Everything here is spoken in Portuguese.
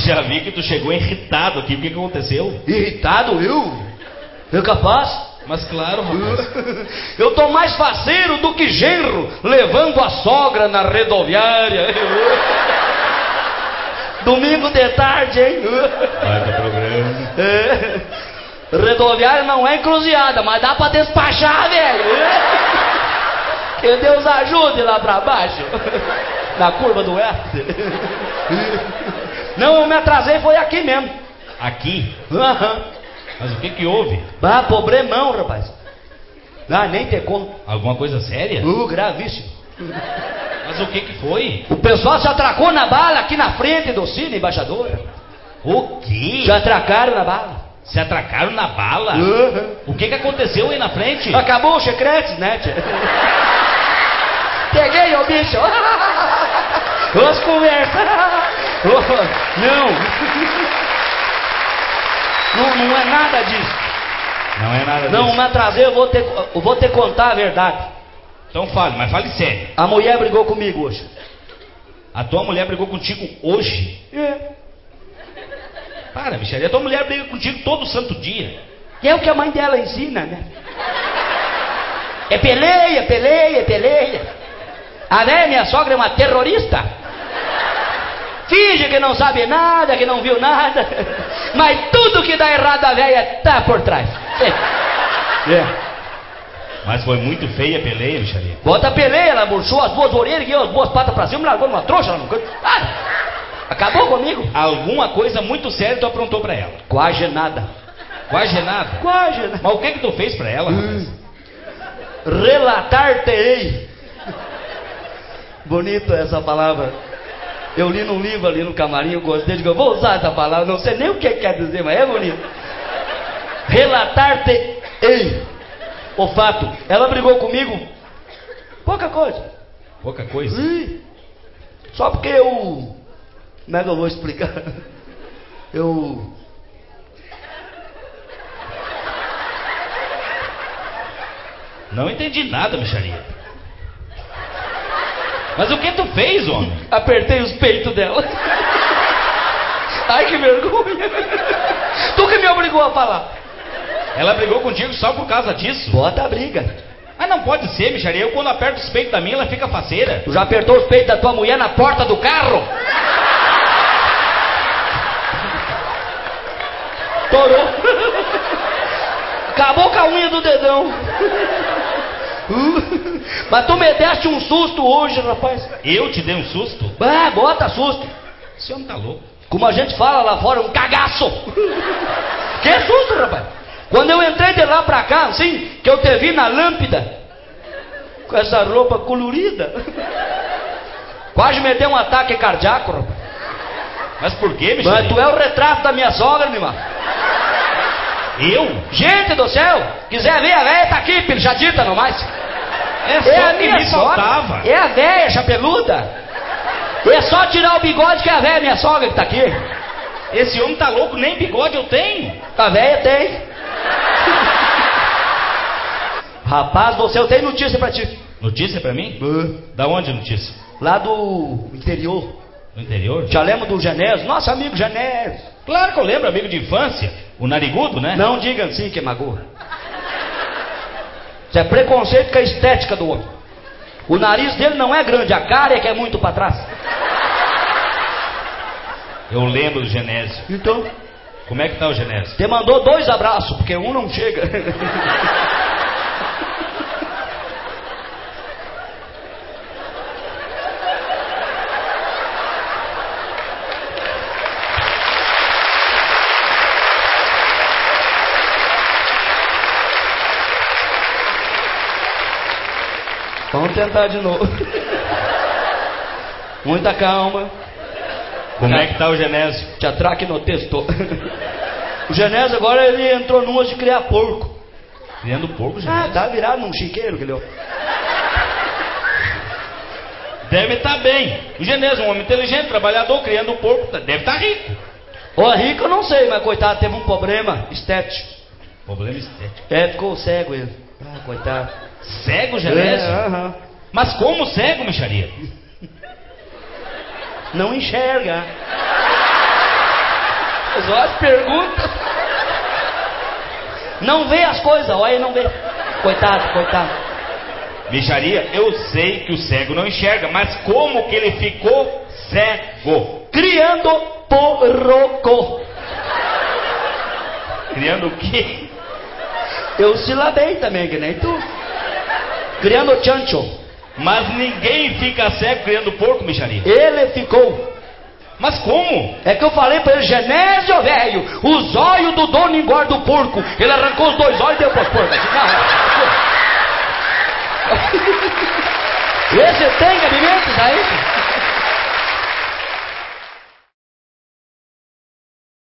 Já vi que tu chegou irritado aqui. O que aconteceu? Irritado eu? Eu capaz? Mas claro, rapaz. Eu tô mais faceiro do que genro levando a sogra na rodoviária. Domingo de tarde, hein? Vai do programa. Rodoviária não é encruzilhada, mas dá pra despachar, velho. Que Deus ajude lá pra baixo. Na curva do oeste. Não, eu me atrasei, foi aqui mesmo. Aqui? Aham. Mas o que houve? Ah, problemão, rapaz. Ah, nem te conto. Alguma coisa séria? Gravíssimo. Mas o que foi? O pessoal se atracou na bala aqui na frente do Cine Embaixador. O quê? Se atracaram na bala. Se atracaram na bala? O que aconteceu aí na frente? Acabou o chiclete, né, tia? Peguei o bicho. Vamos conversar. Não é nada disso. Não é nada disso. Não, me atrasei, eu vou te contar a verdade. Então fale, mas fale sério. A mulher brigou comigo hoje. A tua mulher brigou contigo hoje? Para, Michele, a tua mulher briga contigo todo santo dia. E é o que a mãe dela ensina, né? É peleia. A velha, minha sogra, é uma terrorista. Finge que não sabe nada, que não viu nada. Mas tudo que dá errado a velha tá por trás. Mas foi muito feia a peleia, Michele. Bota a peleia, ela murchou as duas orelhas e as duas patas pra cima, me largou numa trouxa lá no canto. Acabou comigo. Alguma coisa muito séria tu aprontou pra ela? Quase nada. Quase nada? Quase nada. Mas o que tu fez pra ela, rapaz? Relatar-te-ei. Bonito essa palavra. Eu li num livro ali no camarim, eu gostei, digo, eu vou usar essa palavra, não sei nem o que quer dizer, mas é bonito. Relatar-te-ei. O fato, ela brigou comigo, pouca coisa. Pouca coisa? Só porque eu... Como é que eu vou explicar? Não entendi nada, Micharia. Mas o que tu fez, homem? Apertei os peitos dela. Ai, que vergonha. Tu que me obrigou a falar. Ela brigou contigo só por causa disso? Bota a briga. Mas não pode ser, Micharia. Eu quando aperto os peitos da minha, ela fica faceira. Tu já apertou os peitos da tua mulher na porta do carro? Torou. Acabou com a unha do dedão. Mas tu me deste um susto hoje, rapaz. Eu te dei um susto? Bota susto. Esse homem tá louco. Como a gente fala lá fora, um cagaço. Que susto, rapaz. Quando eu entrei de lá pra cá, assim, que eu te vi na lâmpada, com essa roupa colorida, quase me deu um ataque cardíaco, rapaz. Mas por quê, Michel? Mas tu é o retrato da minha sogra, meu irmão. Eu? Gente do céu, quiser ver a velha, tá aqui, pilchadita, não mais. É só a minha sogra. É a velha, chapeluda. É só tirar o bigode que é a velha, minha sogra, que tá aqui. Esse homem tá louco, nem bigode eu tenho. A velha tem. Rapaz, eu tenho notícia pra ti. Notícia pra mim? Da onde notícia? Lá do interior. No interior? Já lembra do Genésio? Nosso amigo Genésio. Claro que eu lembro, amigo de infância. O narigudo, né? Não diga assim que é magoa. Isso é preconceito com a estética do homem. O nariz dele não é grande, a cara é que é muito pra trás. Eu lembro do Genésio. Então? Como é que tá o Genésio? Te mandou 2 abraços, porque um não chega. Vamos tentar de novo. Muita calma. Como é que tá o Genésio? Te atraque no texto. O Genésio agora ele entrou numas de criar porco. Criando porco, Genésio? Tá virado num chiqueiro que ele... Deve estar bem. O Genésio, um homem inteligente, trabalhador, criando porco, deve estar rico. Rico eu não sei, mas coitado, teve um problema estético. Problema estético? Ficou cego ele. Coitado. Cego, Genésio? Mas como cego, Micharia? Não enxerga. Olha as perguntas. Não vê as coisas, olha, não vê. Coitado. Micharia, eu sei que o cego não enxerga, mas como que ele ficou cego? Criando porco. Criando o quê? Eu silabei também, que nem tu. Criando chancho. Mas ninguém fica cego criando porco, Micharia. Ele ficou. Mas como? É que eu falei pra ele, Genésio, velho, os olhos do dono engorda o porco. Ele arrancou os 2 olhos e deu pros porcos. Esse tem cabimento aí?